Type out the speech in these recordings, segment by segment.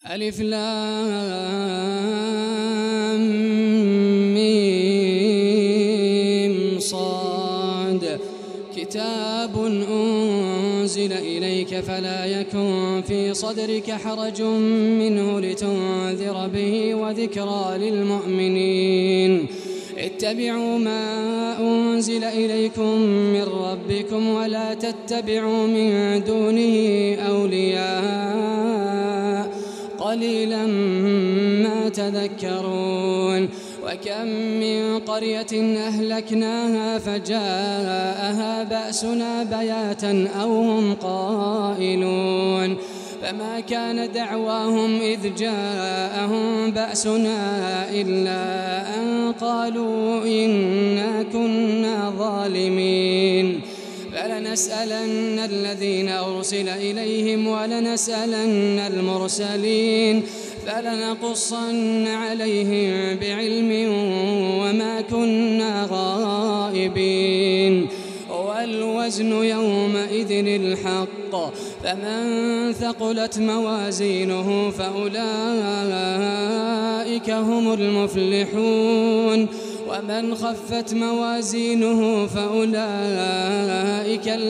ألف لام ميم صاد كتاب أنزل إليك فلا يكن في صدرك حرج منه لتنذر به وذكرى للمؤمنين اتبعوا ما أنزل إليكم من ربكم ولا تتبعوا من دونه أولياء قليلا ما تذكرون وكم من قرية أهلكناها فجاءها بأسنا بياتا أو هم قائلون فما كان دعواهم إذ جاءهم بأسنا إلا أن قالوا إنا كنا ظالمين فلنسألن الذين أرسل إليهم ولنسألن المرسلين فلنقصن عليهم بعلم وما كنا غائبين والوزن يومئذ الحق فمن ثقلت موازينه فأولئك هم المفلحون ومن خفت موازينه فأولئك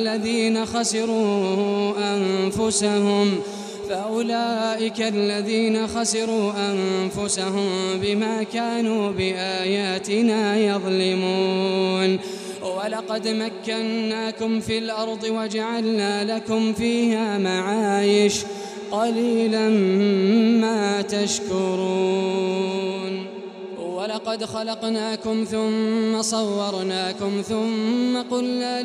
الذين خسروا أنفسهم بما كانوا بآياتنا يظلمون ولقد مكناكم في الأرض وجعلنا لكم فيها معايش قليلا ما تشكرون ولقد خلقناكم ثم صورناكم ثم قلنا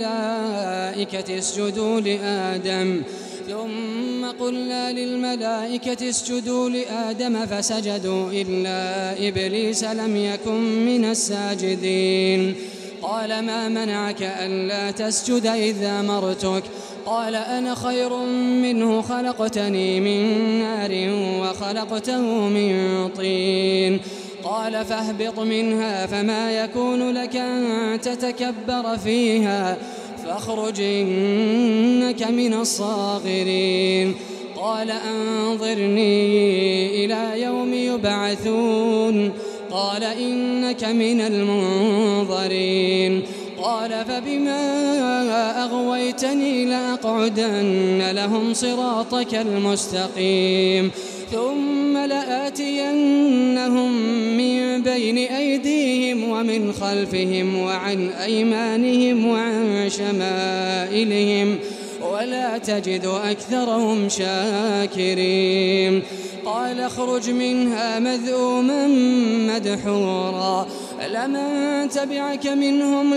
للملائكة اسجدوا لآدم فسجدوا إلا إبليس لم يكن من الساجدين قال ما منعك ألا تسجد إذ أمرتك قال أنا خير منه خلقتني من نار وخلقته من طين قال فاهبط منها فما يكون لك أن تتكبر فيها فاخرج إنك من الصاغرين قال أنظرني إلى يوم يبعثون قال إنك من المنظرين قال فبما أغويتني لأقعدن لهم صراطك المستقيم ثم لآتينهم من بين أيديهم ومن خلفهم وعن أيمانهم وعن شمائلهم ولا تجد أكثرهم شاكرين قال اخرج منها مذءوما مدحورا لمن تبعك منهم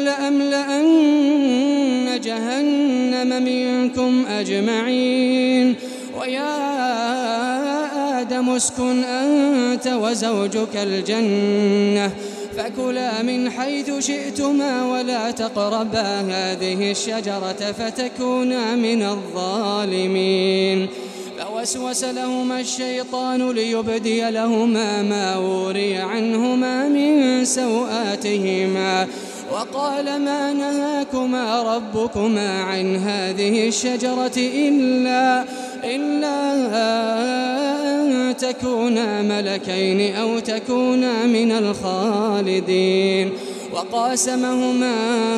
لأملأن جهنم منكم أجمعين ويا آدم اسكن أنت وزوجك الجنة فكلا من حيث شئتما ولا تقربا هذه الشجرة فتكونا من الظالمين فوسوس لهما الشيطان ليبدي لهما ما وري عنهما من سوآتهما وقال ما نهاكما ربكما عن هذه الشجرة إلا أن تكونا ملكين أو تكونا من الخالدين وقاسمهما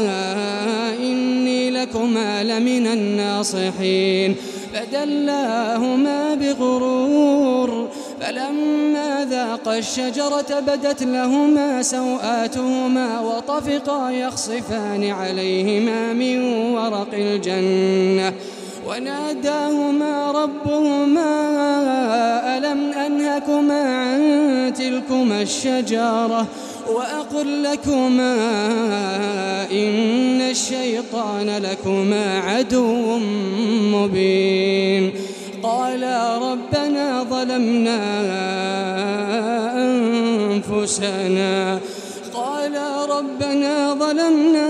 إني لكما لمن الناصحين فدلاهما بغرور فلما ذاقا الشجرة بدت لهما سوآتهما وطفقا يخصفان عليهما من ورق الجنة وناداهما ربهما ألم أنهكما عن تلكما الشجرة وأقل لكما إن الشيطان لكما عدو مبين قالا ربنا ظلمنا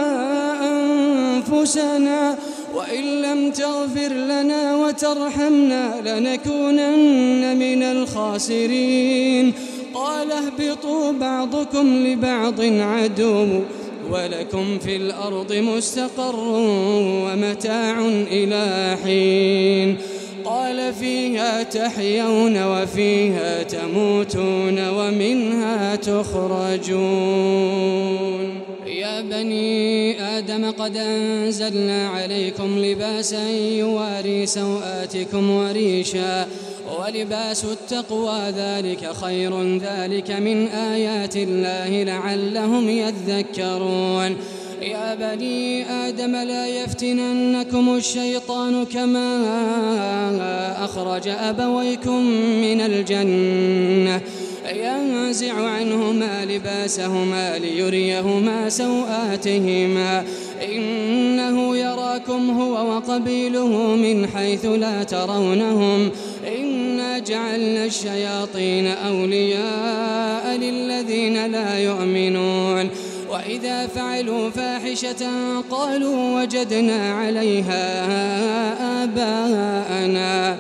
أنفسنا وإن لم تغفر لنا وترحمنا لنكونن من الخاسرين قال اهبطوا بعضكم لبعض عدو ولكم في الأرض مستقر ومتاع إلى حين قال فيها تحيون وفيها تموتون ومنها تخرجون. يا بني آدم قد أنزلنا عليكم لباسا يواري سوآتكم وريشا ولباس التقوى ذلك خير ذلك من آيات الله لعلهم يذكرون. يا بني آدم لا يفتننكم الشيطان كما أخرج أبويكم من الجنة ينزع عنهما لباسهما ليريهما سوآتهما إنه يراكم هو وقبيله من حيث لا ترونهم إنا جعلنا الشياطين أولياء للذين لا يؤمنون. وإذا فعلوا فاحشة قالوا وجدنا عليها آباءنا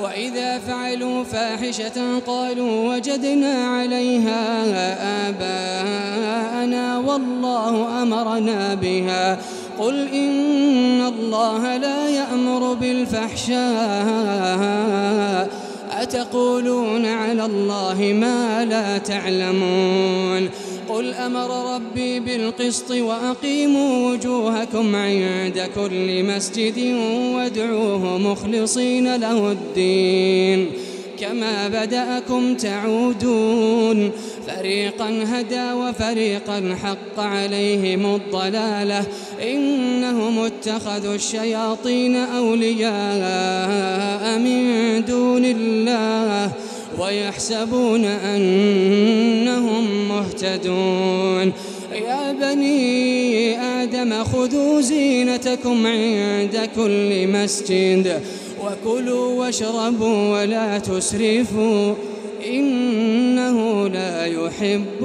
والله أمرنا بها. قل إن الله لا يأمر بالفحشاء أتقولون على الله ما لا تعلمون. قل أمر ربي بالقسط وأقيموا وجوهكم عند كل مسجد وادعوه مخلصين له الدين كما بدأكم تعودون. فريقا هدى وفريقا حق عليهم الضلالة إنهم اتخذوا الشياطين أولياء من دون الله ويحسبون أنهم مهتدون. يا بني آدم خذوا زينتكم عند كل مسجد وكلوا واشربوا ولا تسرفوا إنه لا يحب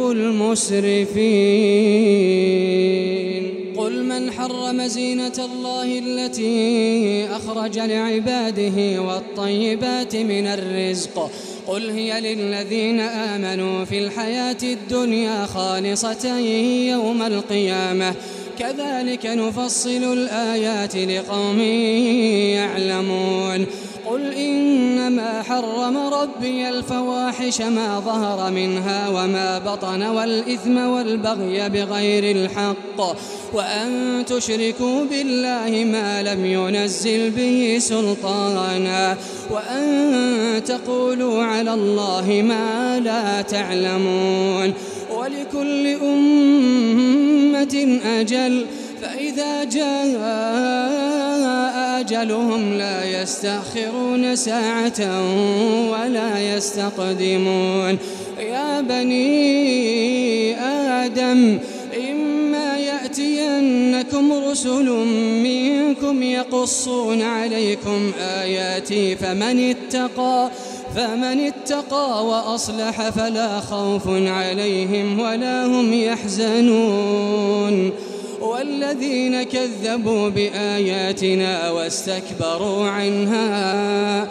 المسرفين. قل من حرم زينة الله التي أخرج لعباده والطيبات من الرزق قل هي للذين آمنوا في الحياة الدنيا خالصة يوم القيامة كذلك نفصل الآيات لقوم يعلمون. قل إنما حرم ربي الفواحش ما ظهر منها وما بطن والإثم والبغي بغير الحق وأن تشركوا بالله ما لم ينزل به سلطانا وأن تقولوا على الله ما لا تعلمون. ولكل أمة أجل فإذا جاء أجلهم لا يستأخرون ساعة ولا يستقدمون. يا بني آدم إما يأتينكم رسل منكم يقصون عليكم آياتي فمن اتقى وأصلح فلا خوف عليهم ولا هم يحزنون. والذين كذبوا بآياتنا واستكبروا عنها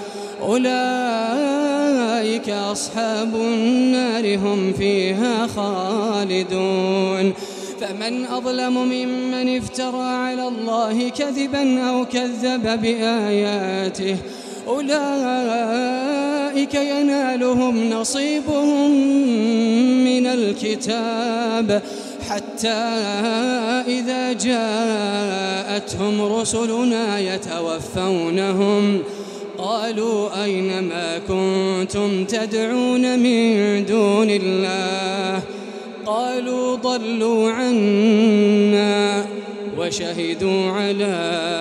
أولئك أصحاب النار هم فيها خالدون. فمن أظلم ممن افترى على الله كذبا أو كذب بآياته أولئك ينالهم نصيبهم من الكتاب حتى إذا جاءتهم رسلنا يتوفونهم قالوا أين ما كنتم تدعون من دون الله قالوا ضلوا عنا وشهدوا على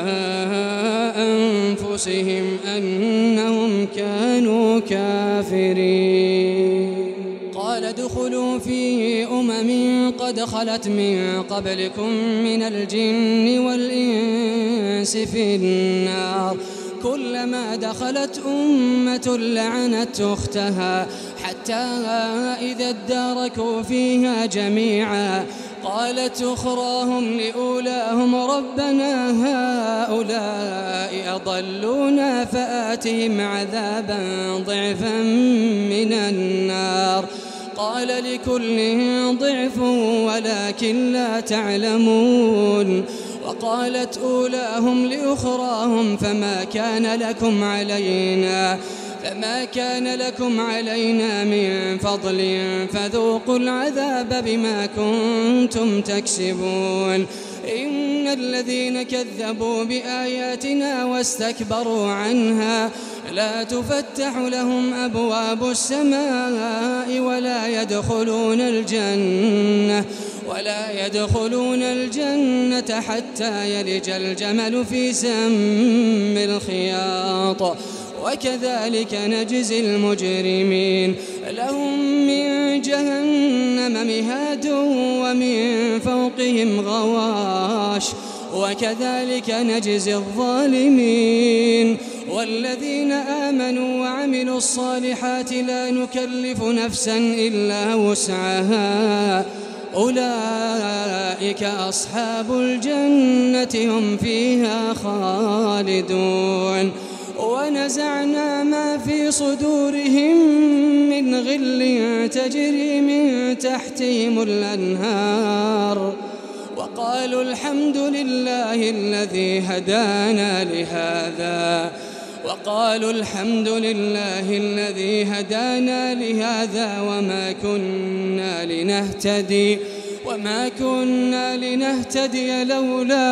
أنفسهم أنهم كانوا كافرين. قال ادخلوا في أمم قد خلت من قبلكم من الجن والإنس في النار كلما دخلت أمة لعنت أختها حتى إذا اداركوا فيها جميعا قالت أخراهم لأولاهم ربنا هؤلاء أضلونا فآتهم عذابا ضعفا من النار قال لكل ضعف ولكن لا تعلمون. قالت أولاهم لأخراهم فما كان لكم علينا من فضل فذوقوا العذاب بما كنتم تكسبون إن الذين كذبوا بآياتنا واستكبروا عنها لا تفتح لهم أبواب السماء ولا يدخلون الجنة حتى يلج الجمل في سم الخياط وكذلك نجزي المجرمين لهم من جهنم مهاد ومن فوقهم غواش وكذلك نجزي الظالمين والذين آمنوا وعملوا الصالحات لا نكلف نفسا إلا وسعها أولئك أصحاب الجنة هم فيها خالدون ونزعنا ما في صدورهم من غل تجري من تحتهم الأنهار وقالوا الحمد لله الذي هدانا لهذا وما كنا لنهتدي لولا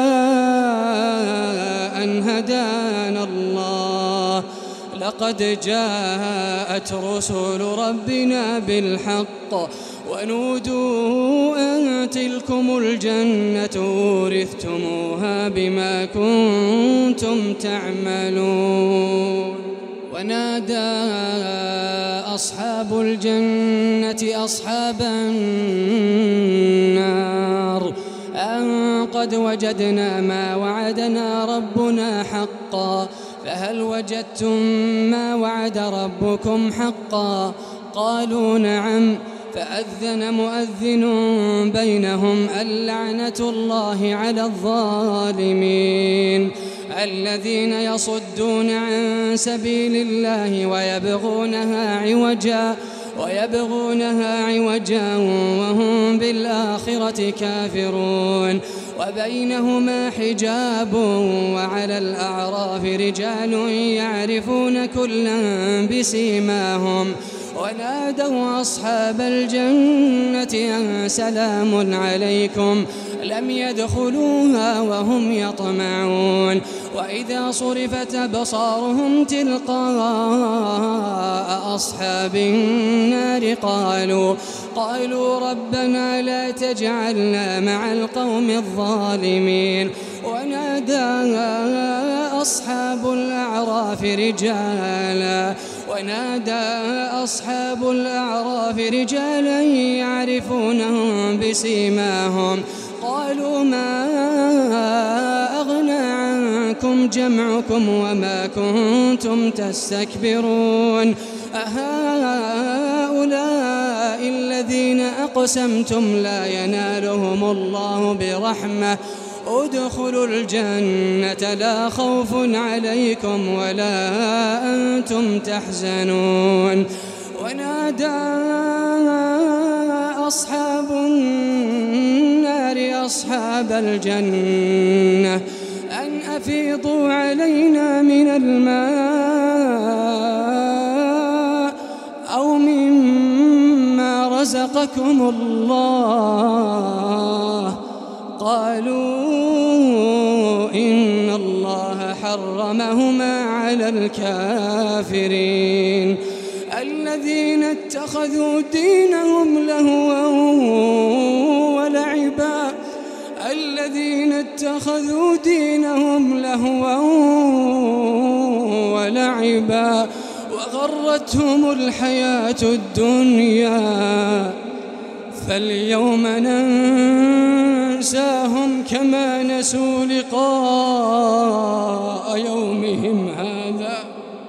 أن هدانا الله لقد جاءت رسل ربنا بالحق ونودوا أن تلكم الجنة أورثتموها بما كنتم تعملون ونادى أصحاب الجنة أصحاب النار أن قد وجدنا ما وعدنا ربنا حقا فهل وجدتم ما وعد ربكم حقا قالوا نعم فأذن مؤذن بينهم اللعنة الله على الظالمين الذين يصدون عن سبيل الله ويبغونها عوجا وهم بالآخرة كافرون وبينهما حجاب وعلى الأعراف رجال يعرفون كلا بسيماهم ونادوا أصحاب الجنة أن سلام عليكم لم يدخلوها وهم يطمعون وإذا صرفت أبصارهم تلقاء أصحاب النار قالوا ربنا لا تجعلنا مع القوم الظالمين ونادى أصحاب الأعراف رجالا يعرفونهم بسيماهم قالوا ما أغنى عنكم جمعكم وما كنتم تستكبرون أهؤلاء الذين أقسمتم لا ينالهم الله برحمة ادخلوا الجنة لا خوف عليكم ولا أنتم تحزنون ونادى أصحاب النار أصحاب الجنة أن أفيضوا علينا من الماء أو مما رزقكم الله قالوا إن الله حرمهما على الكافرين الذين اتخذوا دينهم لهوا ولعبا وغرتهم الحياة الدنيا فاليوم ننساهم كما نسوا لقاء يومهم هذا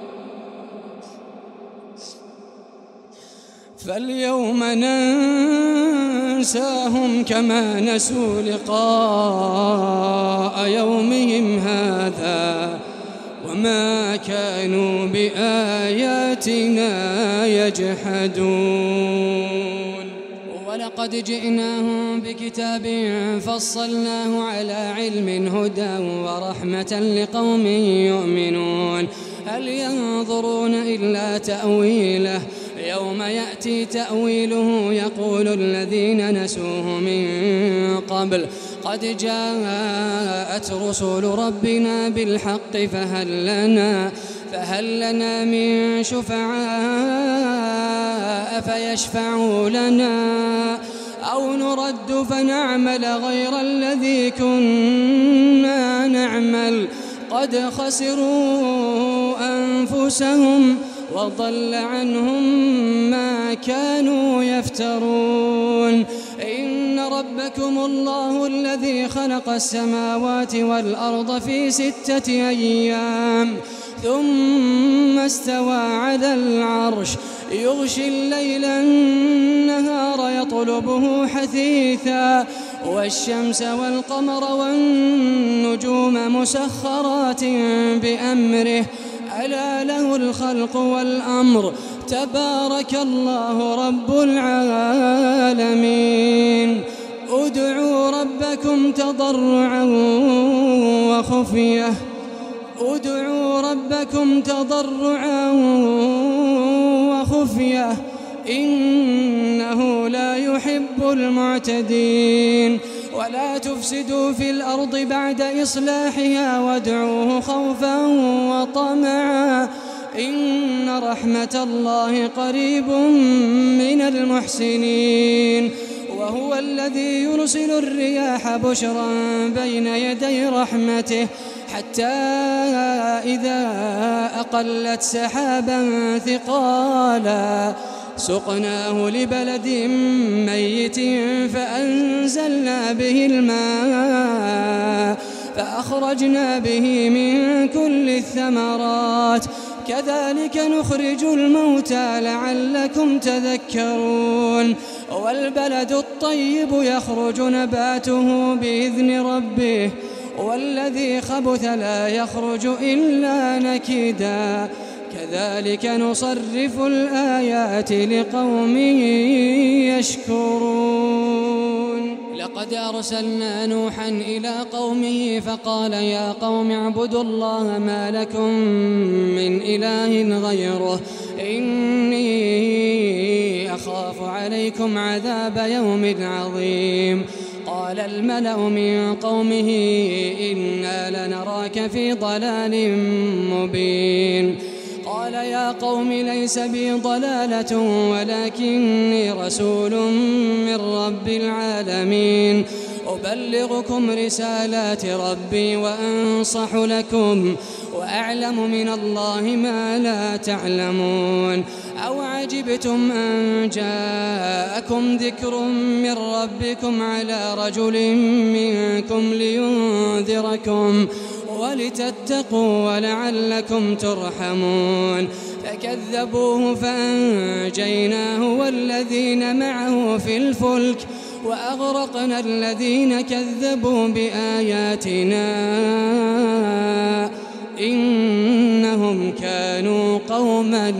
وما كانوا بآياتنا يجحدون ولقد جئناهم بكتاب فصلناه على علم هدى ورحمة لقوم يؤمنون هل ينظرون إلا تأويله يوم يأتي تأويله يقول الذين نسوه من قبل قد جاءت رسل ربنا بالحق فهل لنا من شفعاء فيشفعوا لنا أو نرد فنعمل غير الذي كنا نعمل قد خسروا أنفسهم وضل عنهم ما كانوا يفترون إن ربكم الله الذي خلق السماوات والأرض في 6 أيام ثم استوى على العرش يغشي الليل النهار يطلبه حثيثا والشمس والقمر والنجوم مسخرات بأمره ألا له الخلق والأمر تبارك الله رب العالمين ادعوا ربكم تضرعا وخفية إنه لا يحب المعتدين ولا تفسدوا في الأرض بعد إصلاحها وادعوه خوفا وطمعا إن رحمة الله قريب من المحسنين وهو الذي يرسل الرياح بشرا بين يدي رحمته حتى إذا أقلت سحابا ثقالا سقناه لبلد ميت فأنزلنا به الماء فأخرجنا به من كل الثمرات كذلك نخرج الموتى لعلكم تذكرون والبلد الطيب يخرج نباته بإذن ربه والذي خبث لا يخرج إلا نكدا كذلك نصرف الآيات لقوم يشكرون لقد أرسلنا نوحا إلى قومه فقال يا قوم اعبدوا الله ما لكم من إله غيره إني أخاف عليكم عذاب يوم عظيم قال الملأ من قومه إنا لنراك في ضلال مبين قال يا قوم ليس بي ضلالة ولكني رسول من رب العالمين أبلغكم رسالات ربي وأنصح لكم وأعلم من الله ما لا تعلمون أو عجبتم أن جاءكم ذكر من ربكم على رجل منكم لينذركم ولتتقوا ولعلكم ترحمون فكذبوه فأنجيناه والذين معه في الفلك وأغرقنا الذين كذبوا بآياتنا إنهم كانوا قوما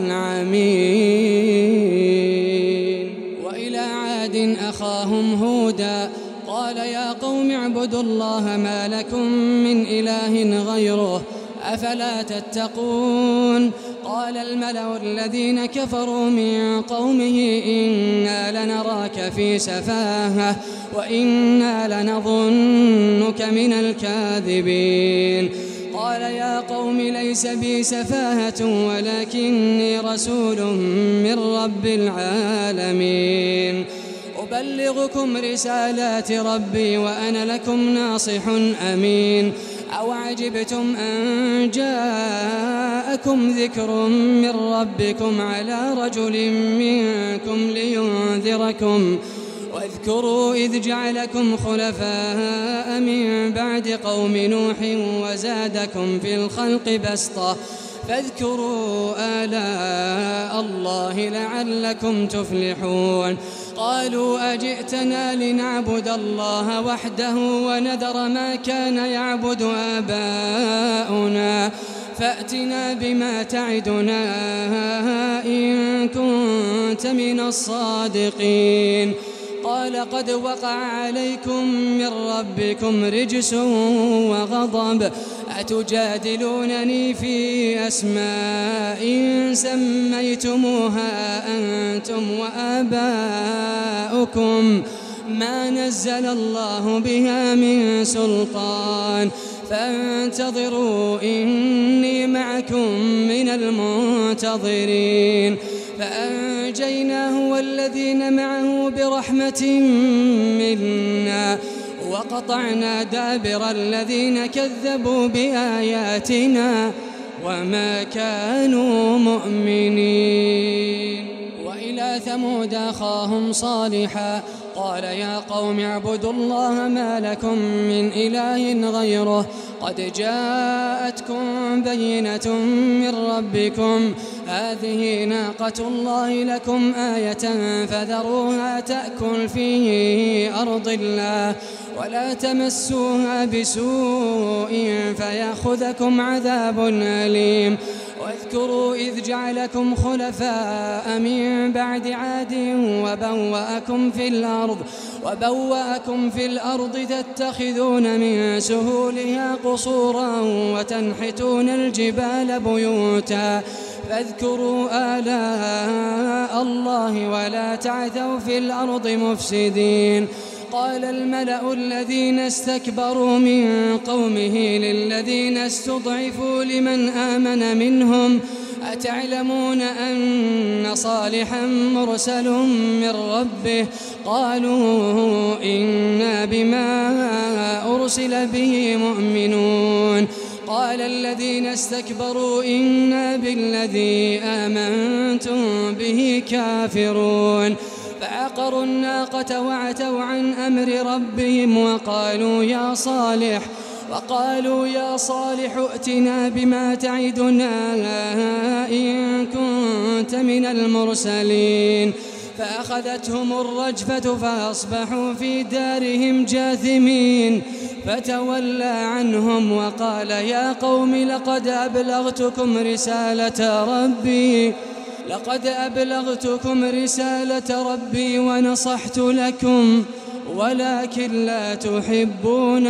عمين وإلى عاد أخاهم هودا قال يا قوم اعبدوا الله ما لكم من إله غيره أفلا تتقون قال الملأ الذين كفروا من قومه إنا لنراك في سفاهة وإنا لنظنك من الكاذبين قال يا قوم ليس بي سفاهة ولكني رسول من رب العالمين أبلغكم رسالات ربي وأنا لكم ناصح أمين أو عجبتم أن جاءكم ذكر من ربكم على رجل منكم لينذركم واذكروا إذ جعلكم خلفاء من بعد قوم نوح وزادكم في الخلق بسطة فاذكروا آلاء الله لعلكم تفلحون قالوا أجئتنا لنعبد الله وحده ونذر ما كان يعبد آباؤنا فأتنا بما تعدنا إن كنت من الصادقين قال قد وقع عليكم من ربكم رجس وغضب أتجادلونني في أسماء سميتموها أنتم وآباؤكم ما نزل الله بها من سلطان فانتظروا إني معكم من المنتظرين فأنجيناه والذين معه برحمة منا وقطعنا دابر الذين كذبوا بآياتنا وما كانوا مؤمنين. وإلى ثمود أخاهم صالحا قال يا قوم اعبدوا الله ما لكم من إله غيره قد جاءتكم بينة من ربكم هذه ناقة الله لكم آية فذروها تأكل في أرض الله ولا تمسوها بسوء فيأخذكم عذاب أليم. واذكروا إذ جعلكم خلفاء من بعد عاد وبوأكم في الأرض تتخذون من سهولها قصورا وتنحتون الجبال بيوتا فاذكروا آلاء الله ولا تعثوا في الأرض مفسدين. قال الملأ الذين استكبروا من قومه للذين استضعفوا لمن آمن منهم أتعلمون أن صالحا مرسل من ربه قالوا إنا بما أرسل به مؤمنون. قال الذين استكبروا إنا بالذي آمنتم به كافرون. فعقروا الناقة وعتوا عن أمر ربهم وقالوا يا صالح ائتنا بما تعدنا إن كنت من المرسلين. فأخذتهم الرجفة فأصبحوا في دارهم جاثمين فتولى عنهم وقال يا قوم لقد أبلغتكم رسالة ربي ونصحت لكم ولكن لا تحبون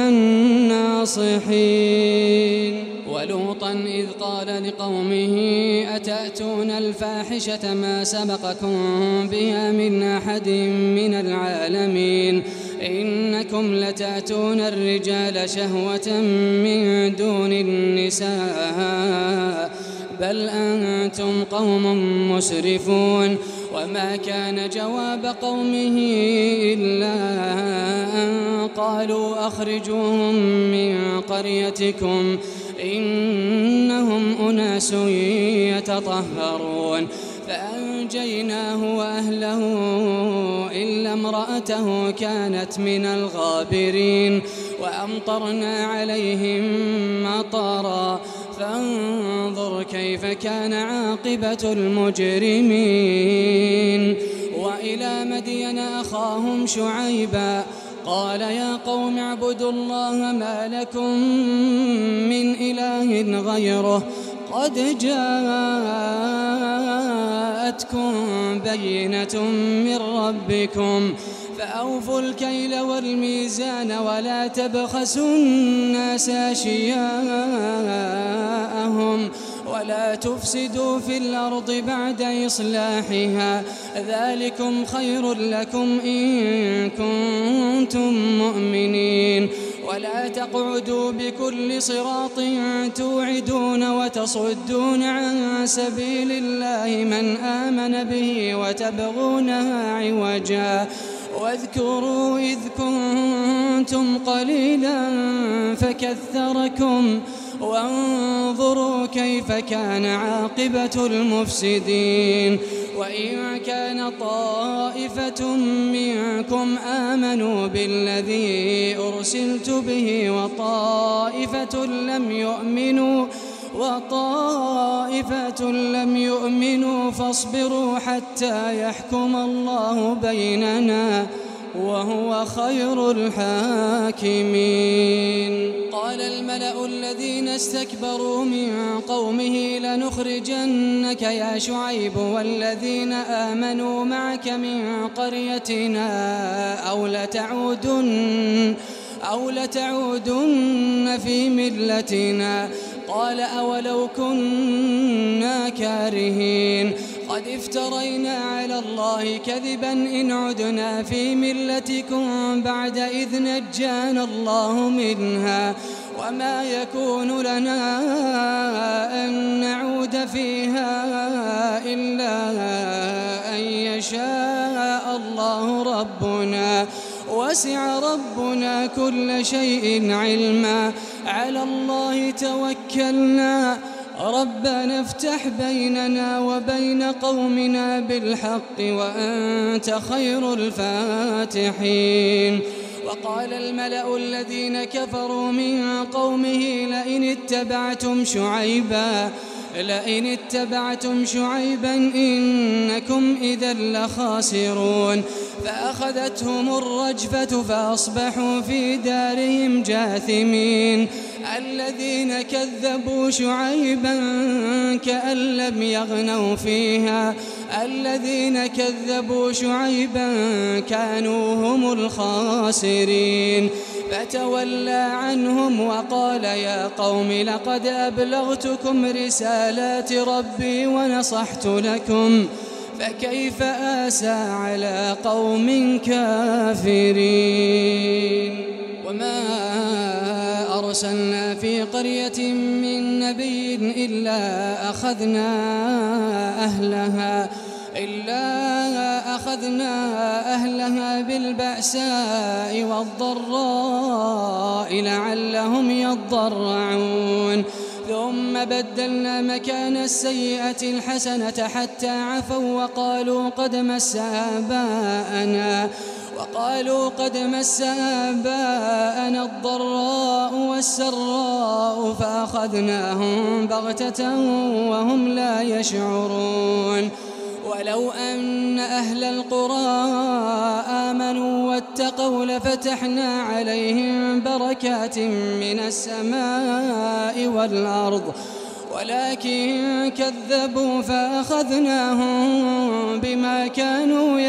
الناصحين. ولوطا إذ قال لقومه أتأتون الفاحشة ما سبقكم بها من أحد من العالمين إنكم لتأتون الرجال شهوة من دون النساء بل أنتم قوم مسرفون. وما كان جواب قومه إلا أن قالوا أخرجوهم من قريتكم إنهم أناس يتطهرون. فأنجيناه وأهله إلا امرأته كانت من الغابرين وأمطرنا عليهم مطرا فانظر كيف كان عاقبة المجرمين. وإلى مدين أخاهم شعيبا قال يا قوم اعبدوا الله ما لكم من إله غيره قد جاءتكم بينة من ربكم فأوفوا الكيل والميزان ولا تبخسوا الناس أشياءهم ولا تفسدوا في الأرض بعد إصلاحها ذلكم خير لكم إن كنتم مؤمنين. ولا تقعدوا بكل صراط توعدون وتصدون عن سبيل الله من آمن به وتبغونها عوجا واذكروا إذ كنتم قليلا فكثركم وانظروا كيف كان عاقبة المفسدين. وإن كان طائفة منكم آمنوا بالذي أرسلت به وطائفة لم يؤمنوا فاصبروا حتى يحكم الله بيننا وهو خير الحاكمين. قال الملأ الذين استكبروا من قومه لنخرجنك يا شعيب والذين آمنوا معك من قريتنا أو لتعودن في ملتنا. قال أولو كنا كارهين قد افترينا على الله كذبا إن عدنا في ملتكم بعد إذ نجانا الله منها وما يكون لنا أن نعود فيها إلا أن يشاء الله ربنا وسع ربنا كل شيء علما على الله توكلنا ربنا افتح بيننا وبين قومنا بالحق وأنت خير الفاتحين. وقال الملأ الذين كفروا من قومه لئن اتبعتم شعيبا إنكم إذا لخاسرون. فأخذتهم الرجفة فأصبحوا في دارهم جاثمين. الذين كذبوا شعيبا كأن لم يغنوا فيها الذين كذبوا شعيبا كانوا هم الخاسرين. فتولى عنهم وقال يا قوم لقد أبلغتكم رسالات ربي ونصحت لكم فكيف آسى على قوم كافرين. وما أرسلنا في قرية من نبي إلا أخذنا أهلها بالبأساء والضراء لعلهم يضرعون. ثم بدلنا مكان السيئة الحسنة حتى عفوا وقالوا قد مس آباءنا الضراء والسراء فأخذناهم بغتة وهم لا يشعرون. ولو أن أهل القرى آمنوا واتقوا لفتحنا عليهم بركات من السماء والأرض ولكن كذبوا فأخذناهم بما كانوا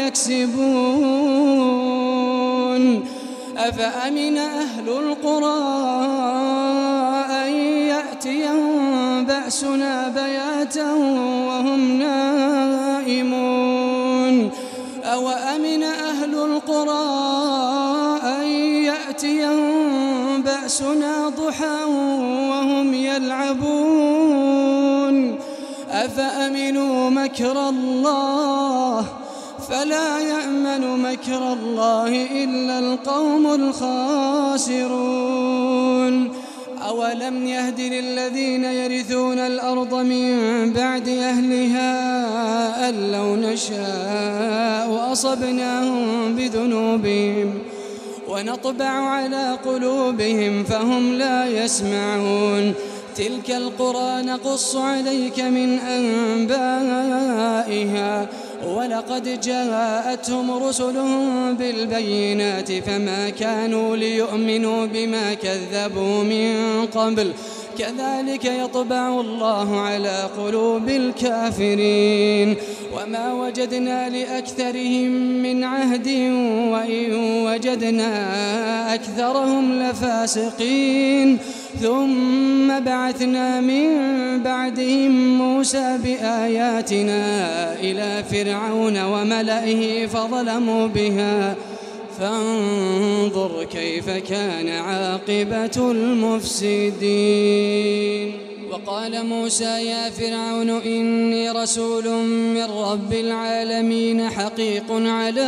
يكسبون. أفأمن أهل القرى أن يأتيهم بأسنا بياتا وهم نائمون أوأمن أهل القرى أن يأتيهم بأسنا ضحى وهم يلعبون أفأمنوا مكر الله فلا يأمن مكر الله إلا القوم الخاسرون. أولم يهد للذين يرثون الأرض من بعد أهلها أن لو نشاء أصبناهم بذنوبهم ونطبع على قلوبهم فهم لا يسمعون. تلك القرى نقص عليك من أنبائها ولقد جاءتهم رسلهم بالبينات فما كانوا ليؤمنوا بما كذبوا من قبل كذلك يطبع الله على قلوب الكافرين. وما وجدنا لأكثرهم من عهد وإن وجدنا أكثرهم لفاسقين. ثم بعثنا من بعدهم موسى بآياتنا إلى فرعون وملئه فظلموا بها فانظر كيف كان عاقبة المفسدين. وقال موسى يا فرعون إني رسول من رب العالمين حقيق على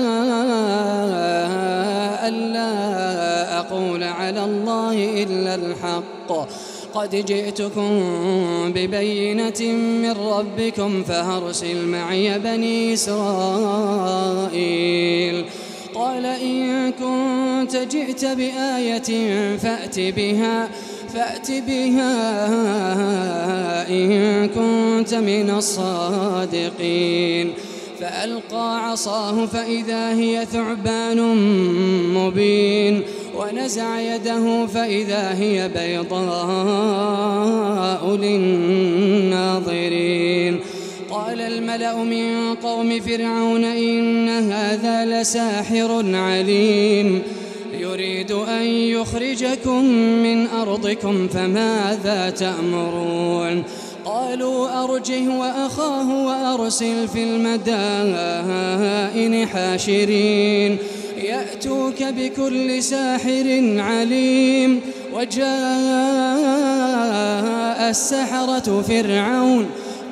ألا أقول على الله إلا الحق قد جئتكم ببينة من ربكم فأرسل معي بني إسرائيل. قال إن كنت جئت بآية فأت بها إن كنت من الصادقين. فألقى عصاه فإذا هي ثعبان مبين ونزع يده فإذا هي بيضاء للناظرين. قال الملأ من قوم فرعون إن هذا لساحر عليم يريد أن يخرجكم من أرضكم فماذا تأمرون؟ قالوا أرجه وأخاه وأرسل في المدائن حاشرين يأتوك بكل ساحر عليم. وجاء السحرة فرعون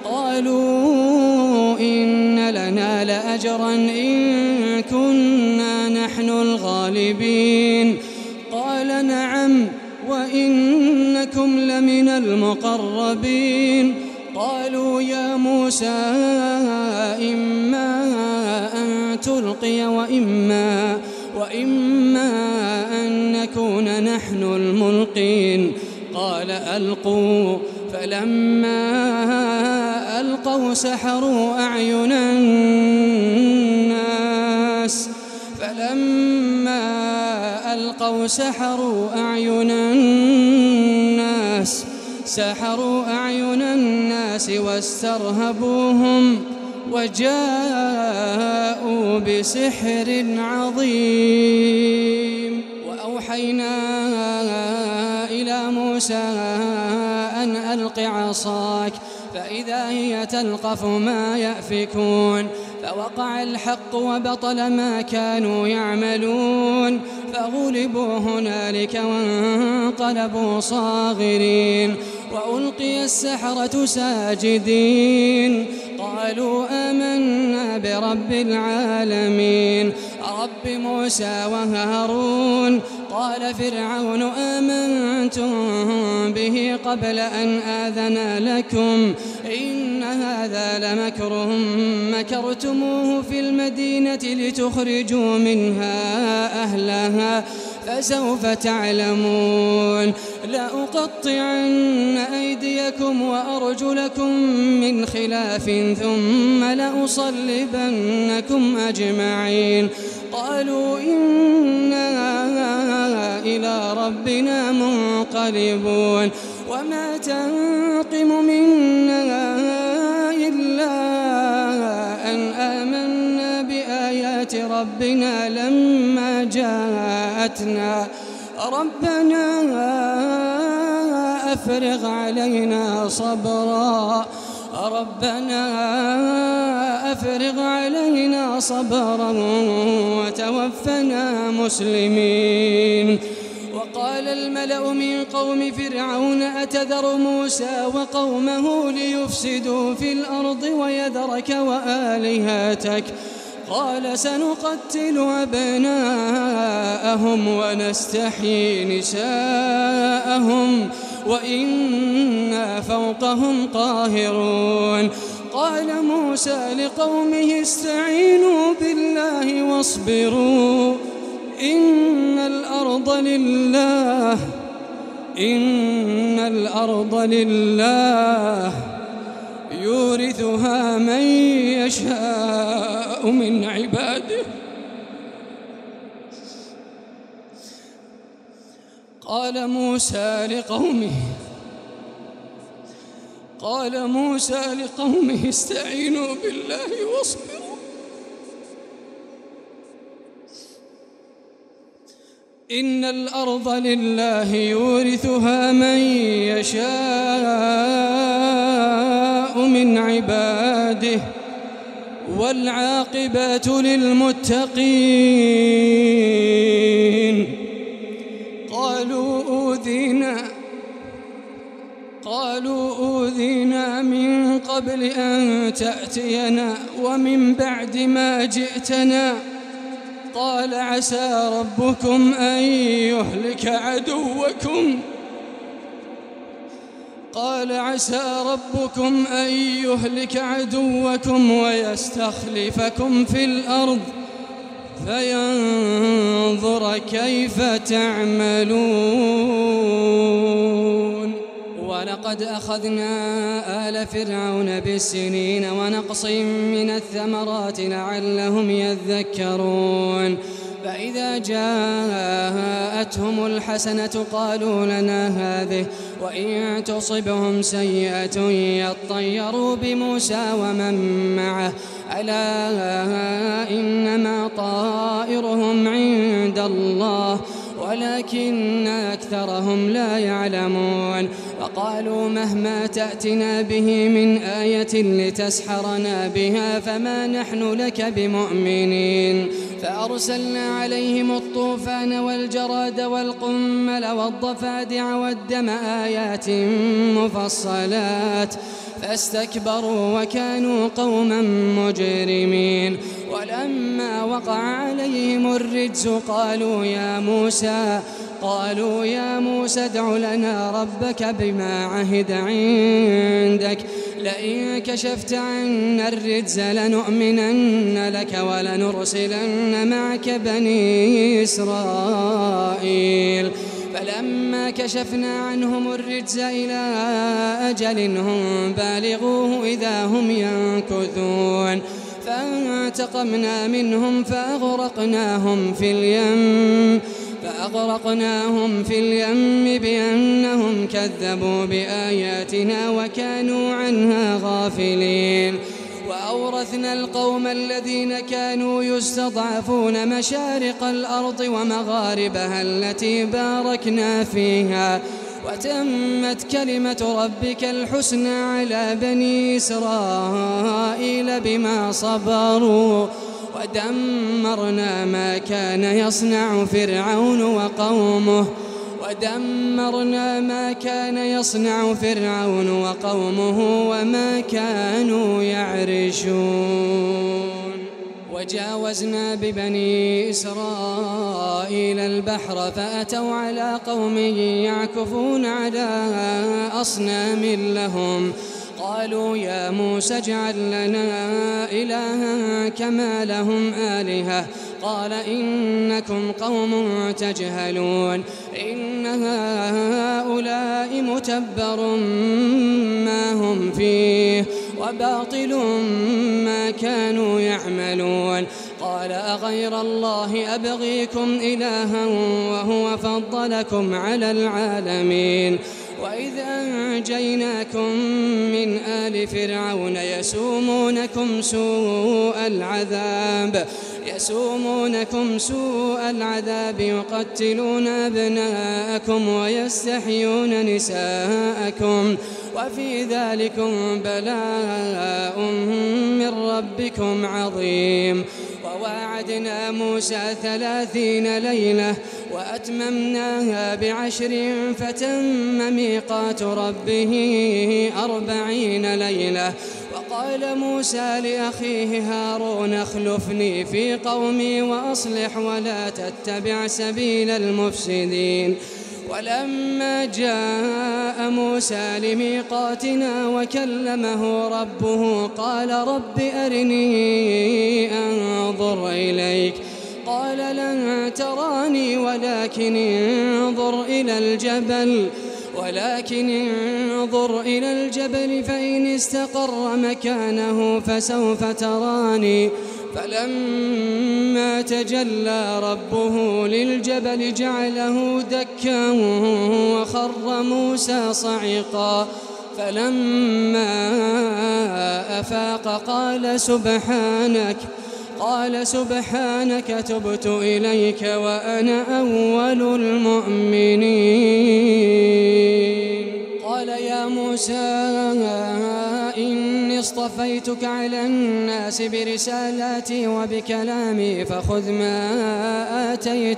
قالوا إن لنا لأجرا إن كنا نحن الغالبين. قال نعم وإنكم لمن المقربين. قالوا يا موسى إما أن تلقي وإما أن نكون نحن الملقين. قال ألقوا. فلما ألقوا سحروا أعين الناس واسترهبوهم وجاءوا بسحر عظيم. وأوحينا إلى موسى أن ألق عصاك فإذا هي تلقف ما يأفكون. فوقع الحق وبطل ما كانوا يعملون فغلبوا هنالك وانقلبوا صاغرين. وألقي السحرة ساجدين قالوا آمنا برب العالمين رب موسى وهارون. قال فرعون آمنتم به قبل أن آذن لكم إن هذا لمكر مكرتموه في المدينة لتخرجوا منها أهلها فسوف تعلمون. لأقطعن أيديكم وأرجلكم من خلاف ثم لأصلبنكم أجمعين. قالوا إنا إلى ربنا منقلبون. وما تنقم منا إلا أن آمنا بآيات ربنا لما جاءتنا. ربنا أفرغ علينا صبرا وتوفنا مسلمين. وقال الملأ من قوم فرعون أتذر موسى وقومه ليفسدوا في الأرض ويذرك وآلهتك؟ قال سنقتل أبناءهم ونستحيي نساءهم وإنا فوقهم قاهرون. قال موسى لقومه استعينوا بالله واصبروا إن الأرض لله يورثها من يشاء من عباده. قال موسى لقومه استعينوا بالله واصبروا إن الأرض لله يورثها من يشاء من عباده والعاقبة للمتقين. قالوا أوذينا من قبل أن تأتينا ومن بعد ما جئتنا. قال عسى ربكم أن يهلك عدوكم ويستخلفكم في الأرض فينظر كيف تعملون. ولقد أخذنا آل فرعون بالسنين ونقص من الثمرات لعلهم يذكرون فإذا جاءتهم الحسنة قالوا لنا هذه وإن تصبهم سيئة يطيروا بموسى ومن معه ألا إنما طائرهم عند الله ولكن أكثرهم لا يعلمون وقالوا مهما تأتنا به من آية لتسحرنا بها فما نحن لك بمؤمنين فأرسلنا عليهم الطوفان والجراد والقمل والضفادع والدم آيات مفصلات فاستكبروا وكانوا قوما مجرمين ولما وقع عليهم الرجز قالوا يا موسى ادع لنا ربك بما عهد عندك لئن كشفت عنا الرجز لنؤمنن لك ولنرسلن معك بني إسرائيل فلما كشفنا عنهم الرجز إلى أجل هم بالغوه إذا هم ينكثون فانتقمنا منهم فأغرقناهم في اليم بأنهم كذبوا بآياتنا وكانوا عنها غافلين وأورثنا القوم الذين كانوا يستضعفون مشارق الأرض ومغاربها التي باركنا فيها وتمت كلمة ربك الحسنى على بني إسرائيل بما صبروا ودمرنا ما كان يصنع فرعون وقومه وما كانوا يعرشون وجاوزنا ببني إسرائيل البحر فأتوا على قوم يعكفون على أصنام لهم قالوا يا موسى اجعل لنا إلها كما لهم آلهة قال إنكم قوم تجهلون إن هؤلاء متبر ما هم فيه وباطل ما كانوا يعملون قال أغير الله أبغيكم إلها وهو فضلكم على العالمين وإذ أنجيناكم من آل فرعون يسومونكم سوء العذاب يقتلون أبناءكم ويستحيون نساءكم وفي ذلكم بلاء من ربكم عظيم وواعدنا موسى 30 ليلة وأتممناها ب10 فتم ميقات ربه 40 ليلة وقال موسى لأخيه هارون اخلفني في قومي وأصلح ولا تتبع سبيل المفسدين ولما جاء موسى لميقاتنا وكلمه ربه قال رب أرني أنظر إليك قال لن تراني ولكن انظر إلى الجبل فإن استقر مكانه فسوف تراني فلما تجلى ربه للجبل جعله دكا وخر موسى صعقا فلما أفاق قال سبحانك تبت إليك وأنا أول المؤمنين قال يا موسى إني اصطفيتك على الناس برسالاتي وبكلامي فخذ ما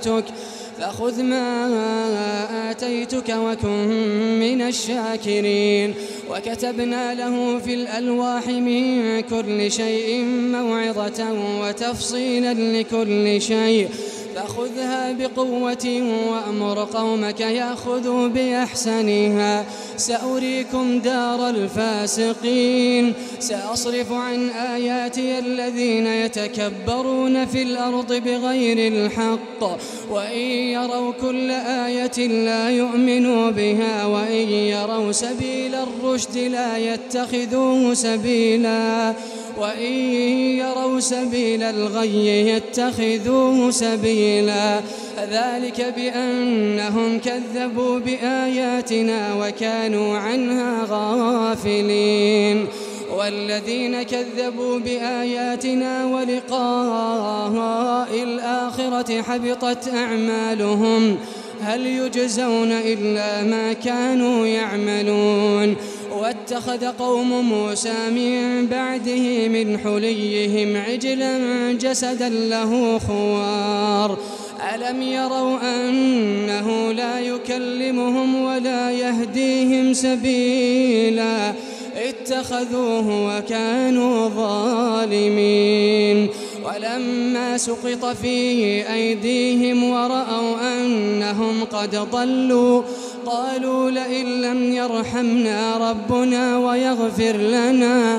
آتيتك وكن من الشاكرين وكتبنا له في الألواح من كل شيء موعظة وتفصيلا لكل شيء فخذها بقوة وأمر قومك يأخذوا بأحسنها سأريكم دار الفاسقين سأصرف عن آياتي الذين يتكبرون في الأرض بغير الحق وإن يروا كل آية لا يؤمنوا بها وإن يروا سبيل الرشد لا يتخذوه سبيلا وإن يروا سبيل الغي يتخذوه سبيلا ذلك بأنهم كذبوا بآياتنا وكانوا عنها غافلين والذين كذبوا بآياتنا ولقاء الآخرة حبطت أعمالهم هل يجزون إلا ما كانوا يعملون واتخذ قوم موسى من بعده من حليهم عجلا جسدا له خوار ألم يروا أنه لا يكلمهم ولا يهديهم سبيلا اتخذوه وكانوا ظالمين ولما سقط في أيديهم ورأوا أنهم قد ضلوا قالوا لئن لم يرحمنا ربنا ويغفر لنا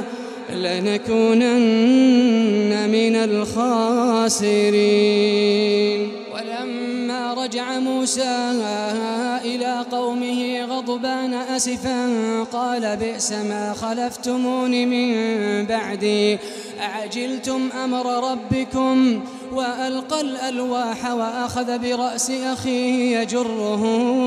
لنكونن من الخاسرين ولما رجع موسى إلى قومه غضبان أسفا قال بئس ما خلفتموني من بعدي أعجلتم أمر ربكم وألقى الألواح وأخذ برأس أخيه يجره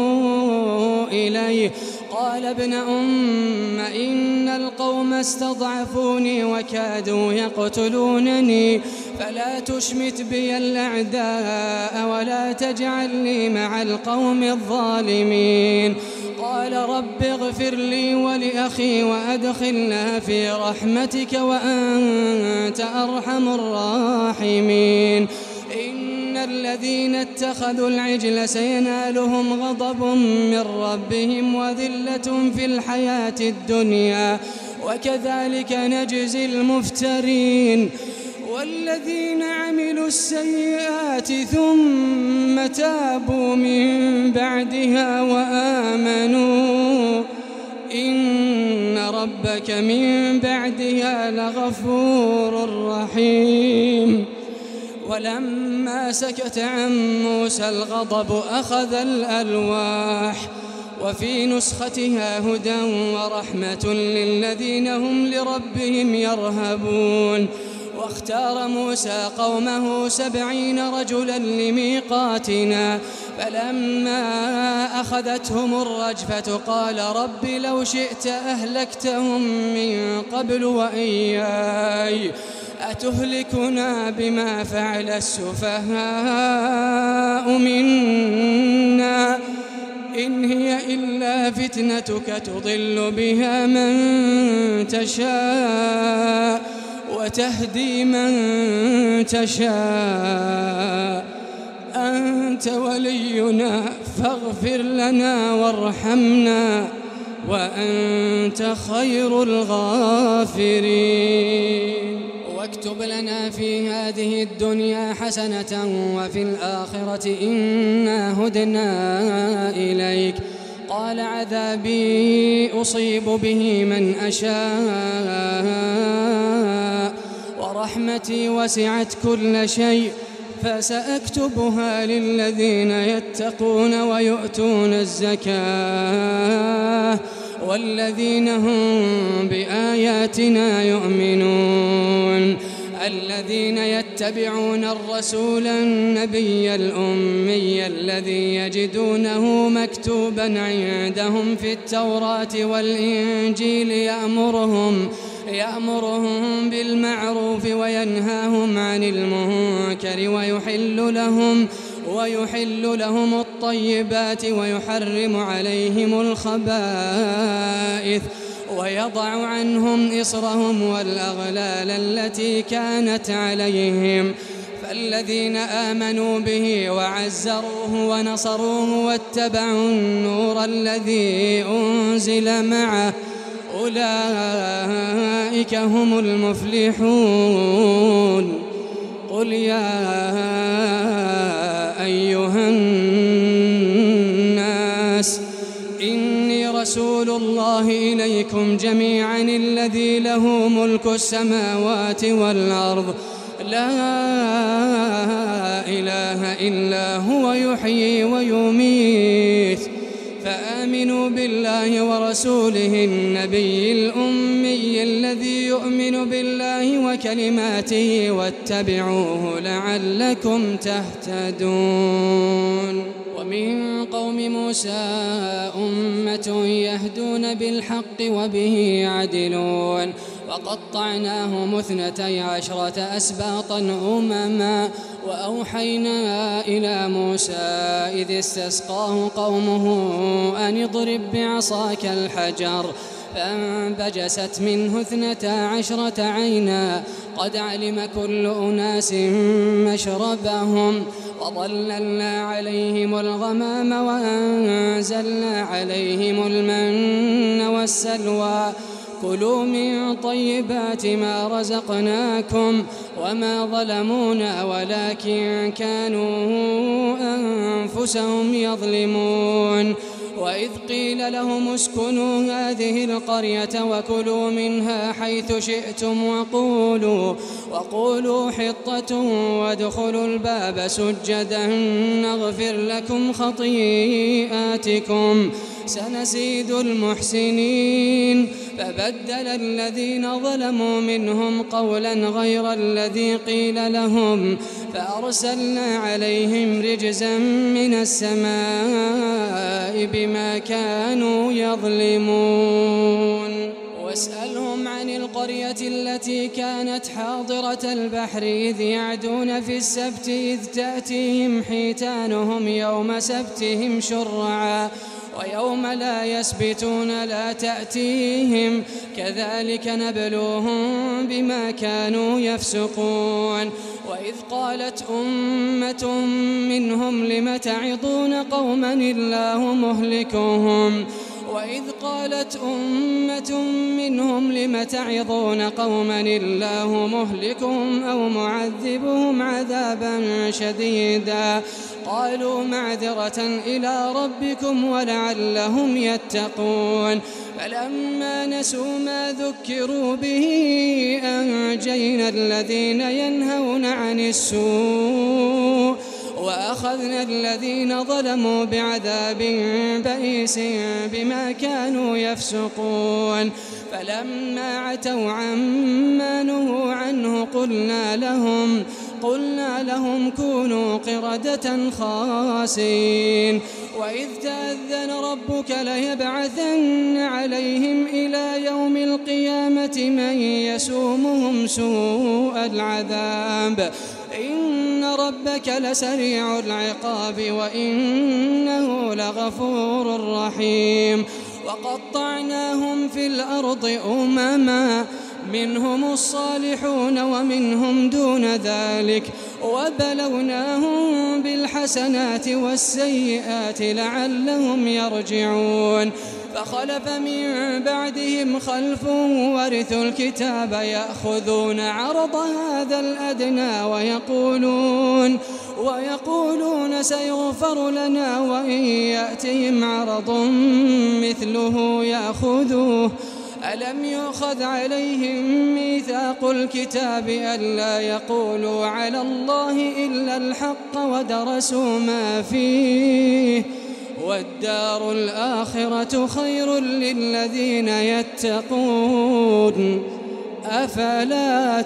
إليه قال ابن أم إن القوم استضعفوني وكادوا يقتلونني فلا تشمت بي الأعداء ولا تجعلني مع القوم الظالمين قال رب اغفر لي ولأخي وأدخلنا في رحمتك وأنت أرحم الراحمين إن الذين اتخذوا العجل سينالهم غضب من ربهم وذلة في الحياة الدنيا وكذلك نجزي المفترين والذين عملوا السيئات ثم تابوا من بعدها وآمنوا إن ربك من بعدها لغفور رحيم ولما سكت عن موسى الغضب أخذ الألواح وفي نسختها هدى ورحمة للذين هم لربهم يرهبون واختار موسى قومه 70 رجلا لميقاتنا فلما أخذتهم الرجفة قال رب لو شئت أهلكتهم من قبل وإياي أتهلكنا بما فعل السفهاء منا إن هي إلا فتنتك تضل بها من تشاء وتهدي من تشاء أنت ولينا فاغفر لنا وارحمنا وأنت خير الغافرين واكتب لنا في هذه الدنيا حسنة وفي الآخرة إنا هدنا إليك قال عذابي أصيب به من أشاء ورحمتي وسعت كل شيء فسأكتبها للذين يتقون ويؤتون الزكاة والذين هم بآياتنا يؤمنون الذين يتبعون الرسول النبي الأمي الذي يجدونه مكتوبا عندهم في التوراة والإنجيل يأمرهم بالمعروف وينهاهم عن المنكر ويحل لهم الطيبات ويحرم عليهم الخبائث ويضع عنهم إصرهم والأغلال التي كانت عليهم فالذين آمنوا به وعزروه ونصروه واتبعوا النور الذي أنزل معه أولئك هم المفلحون قل يا الله إليكم جميعا الذي له ملك السماوات والأرض لا إله إلا هو يحيي ويميت فآمنوا بالله ورسوله النبي الأمي الذي يؤمن بالله وكلماته واتبعوه لعلكم تهتدون. ومن قوم موسى أمة يهدون بالحق وبه يعدلون وقطعناهم 12 أسباطا أمما وأوحينا إلى موسى إذ استسقاه قومه أن اضرب بعصاك الحجر فانبجست منه 12 عينا قد علم كل أناس مشربهم وظللنا عليهم الغمام وأنزلنا عليهم المن والسلوى كلوا من طيبات ما رزقناكم وما ظلمونا ولكن كانوا أنفسهم يظلمون. وإذ قيل لهم اسكنوا هذه القرية وكلوا منها حيث شئتم وقولوا حطة وادخلوا الباب سجدا نغفر لكم خطيئاتكم سنزيد المحسنين. فبدل الذين ظلموا منهم قولا غير الذي قيل لهم فأرسلنا عليهم رجزا من السماء بما كانوا يظلمون. واسألهم عن القرية التي كانت حاضرة البحر إذ يعدون في السبت إذ تأتيهم حيتانهم يوم سبتهم شرعا ويوم لا يسبتون لا تأتيهم كذلك نبلوهم بما كانوا يفسقون. وإذ قالت أمة منهم لم تعظون قوما الله مهلكهم أو معذبهم عذابا شديدا قالوا معذرة إلى ربكم ولعلهم يتقون. فلما نسوا ما ذكروا به أنجينا الذين ينهون عن السوء وأخذنا الذين ظلموا بعذاب بئيس بما كانوا يفسقون. فلما عتوا عما نهوا عنه قلنا لهم كونوا قردة خاسئين. وإذ تأذن ربك ليبعثن عليهم إلى يوم القيامة من يسومهم سوء العذاب إن ربك لسريع العقاب وإنه لغفور رحيم. وقطعناهم في الأرض أمما منهم الصالحون ومنهم دون ذلك وبلوناهم بالحسنات والسيئات لعلهم يرجعون. فخلف من بعدهم خلف ورثوا الكتاب يأخذون عرض هذا الأدنى ويقولون سيغفر لنا وإن يأتهم عرض مثله يأخذوه. ألم يؤخذ عليهم ميثاق الكتاب ألا يقولوا على الله إلا الحق ودرسوا ما فيه والدار الآخرة خير للذين يتقون أفلا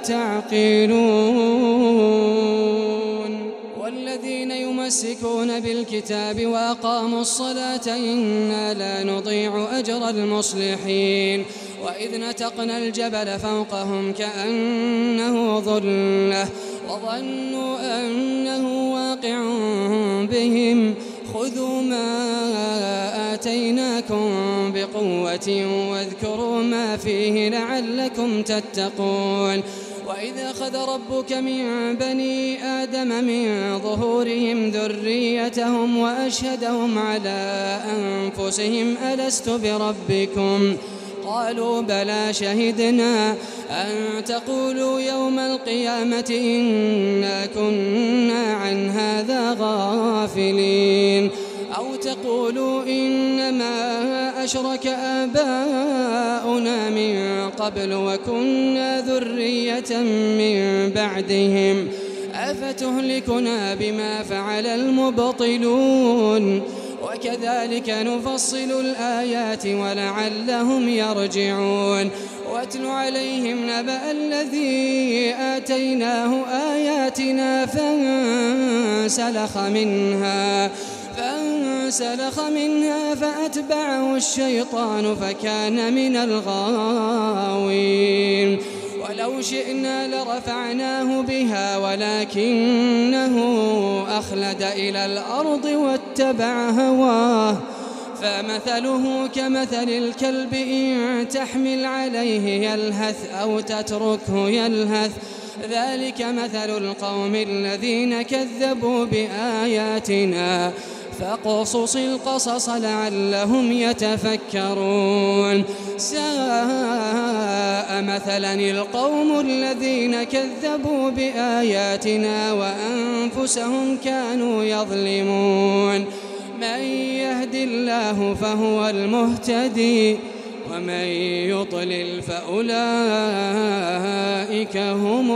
تعقلون. والذين يمسكون بالكتاب وأقاموا الصلاة إنا لا نضيع أجر المصلحين. وإذ نتقنا الجبل فوقهم كأنه ظلة وظنوا أنه واقع بهم خذوا ما آتيناكم بقوة واذكروا ما فيه لعلكم تتقون. وإذ أخذ ربك من بني آدم من ظهورهم ذريتهم وأشهدهم على أنفسهم ألست بربكم قالوا بلى شهدنا أن تقولوا يوم القيامة إنا كنا عن هذا غافلين أو تقولوا إنما أشرك آباؤنا من قبل وكنا ذرية من بعدهم أفتهلكنا بما فعل المبطلون وكذلك نفصل الآيات ولعلهم يرجعون واتل عليهم نبأ الذي آتيناه آياتنا فانسلخ منها فأتبعه الشيطان فكان من الغاوين ولو شئنا لرفعناه بها ولكنه أخلد إلى الأرض واتبع هواه فمثله كمثل الكلب إن تحمل عليه يلهث أو تتركه يلهث ذلك مثل القوم الذين كذبوا بآياتنا فاقصص القصص لعلهم يتفكرون ساء مثلا القوم الذين كذبوا بآياتنا وأنفسهم كانوا يظلمون من يهد الله فهو المهتدي ومن يضلل فأولئك هم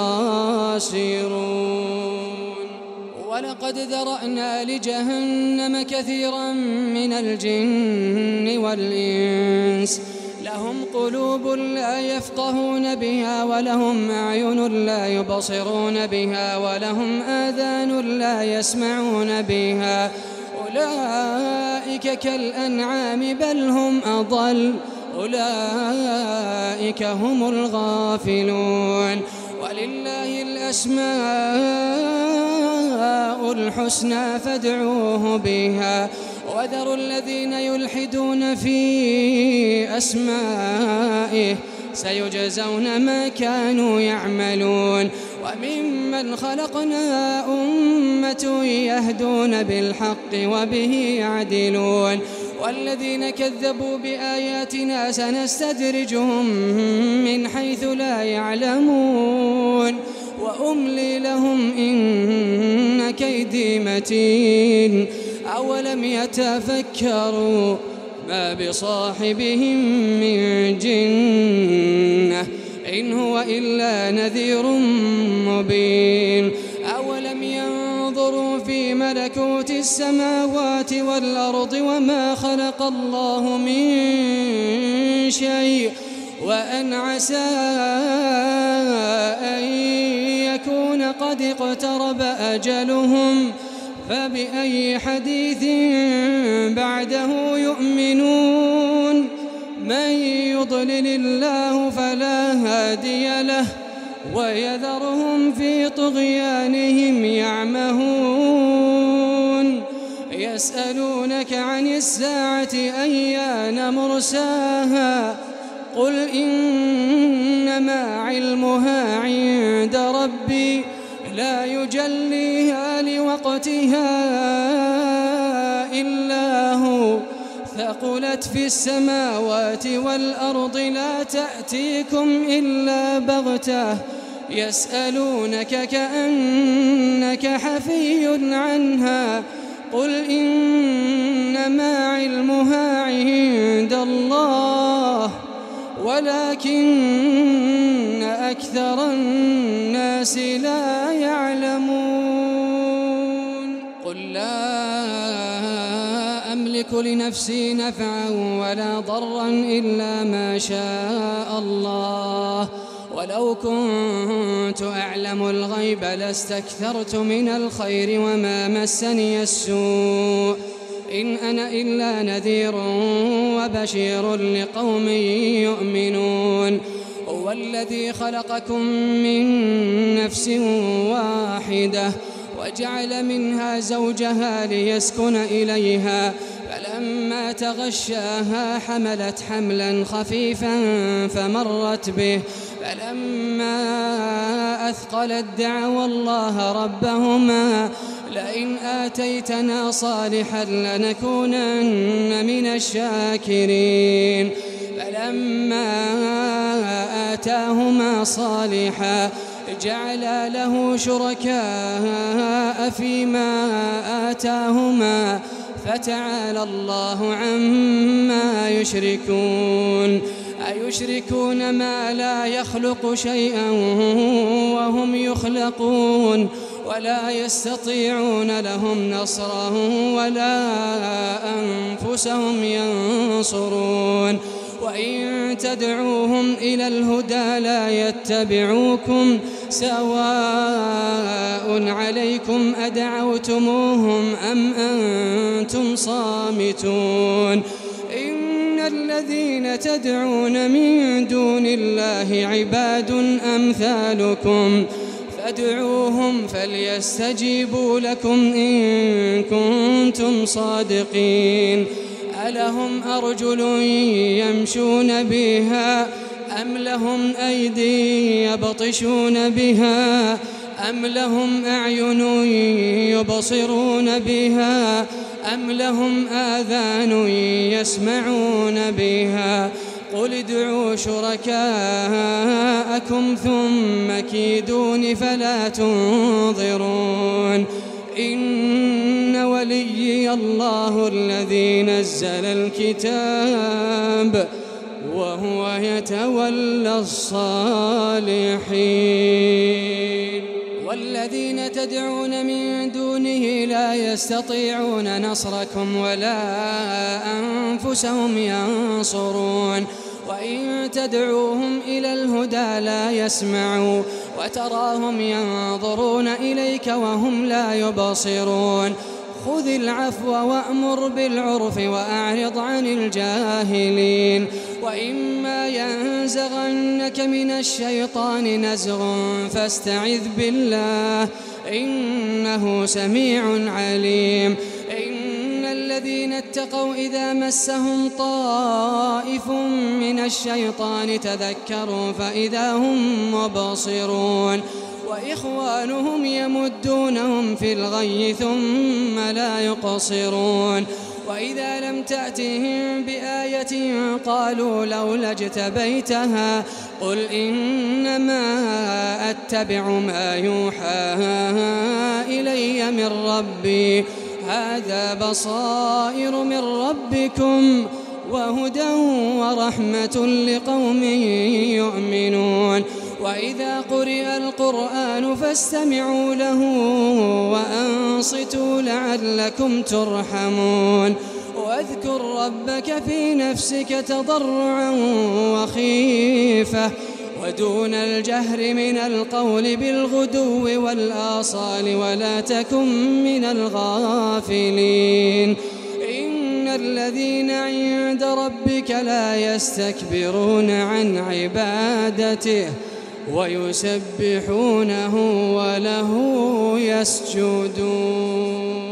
الخاسرون ولقد ذرأنا لجهنم كثيرا من الجن والإنس لهم قلوب لا يفقهون بها ولهم أعين لا يبصرون بها ولهم آذان لا يسمعون بها أولئك كالأنعام بل هم أضل أولئك هم الغافلون ولله الأسماء الحسنى فادعوه بها وذروا الذين يلحدون في أسمائه سيجزون ما كانوا يعملون وممن خلقنا أمة يهدون بالحق وبه يعدلون والذين كذبوا بآياتنا سنستدرجهم من حيث لا يعلمون وأملي لهم إن كيدي متين أولم يتفكروا ما بصاحبهم من جنة إن هو إلا نذير مبين أولم ينظروا في ملكوت السماوات والأرض وما خلق الله من شيء وأن عسى أن يكون قد اقترب أجلهم فبأي حديث بعده يؤمنون من يضلل الله فلا هادي له ويذرهم في طغيانهم يعمهون يسألونك عن الساعة أيان مرساها قل إنما علمها عند ربي لا يجليها لوقتها إلا هو ثقلت في السماوات والأرض لا تأتيكم إلا بغتة يسألونك كأنك حفي عنها قل إنما علمها عند الله ولكن أكثر الناس لا يعلمون قل لا أملك لنفسي نفعا ولا ضرا إلا ما شاء الله ولو كنت أعلم الغيب لاستكثرت من الخير وما مسني السوء إن أنا إلا نذير وبشير لقوم يؤمنون هو الذي خلقكم من نفس واحدة وجعل منها زوجها ليسكن إليها فلما تغشاها حملت حملا خفيفا فمرت به فلما أثقلت دعوا الله ربهما لئن آتيتنا صالحا لنكونن من الشاكرين فلما آتاهما صالحا جعل له شركاء فيما آتاهما فتعالى الله عما يشركون. أيشركون ما لا يخلق شيئا وهم يخلقون ولا يستطيعون لهم نصرا ولا أنفسهم ينصرون. وإن تدعوهم إلى الهدى لا يتبعوكم سواء عليكم أدعوتموهم أم أنتم صامتون. إن الذين تدعون من دون الله عباد أمثالكم فادعوهم فليستجيبوا لكم إن كنتم صادقين. ألهم أرجل يمشون بها أم لهم أيدي يبطشون بها أم لهم أعين يبصرون بها أم لهم آذان يسمعون بها. قل ادعوا شركاءكم ثم كيدون فلا تنظرون. إن وليي الله الذي نزل الكتاب وهو يتولى الصالحين. والذين تدعون من دونه لا يستطيعون نصركم ولا أنفسهم ينصرون. وإن تدعوهم إلى الهدى لا يسمعوا وتراهم ينظرون إليك وهم لا يبصرون. خذ العفو وأمر بالعرف وأعرض عن الجاهلين. وإما ينزغنك من الشيطان نزغ فاستعذ بالله إنه سميع عليم. إن الذين اتقوا إذا مسهم طائف من الشيطان تذكروا فإذا هم مبصرون. وإخوانهم يمدونهم في الغي ثم لا يقصرون. وإذا لم تأتهم بآية قالوا لولا اجتبيتها قل إنما أتبع ما يوحى إلي من ربي هذا بصائر من ربكم وهدى ورحمة لقوم يؤمنون. وإذا قرئ القرآن فاستمعوا له وأنصتوا لعلكم ترحمون. واذكر ربك في نفسك تضرعا وخيفة ودون الجهر من القول بالغدو والآصال ولا تكن من الغافلين. إن الذين عند ربك لا يستكبرون عن عبادته ويسبحونه وله يسجدون.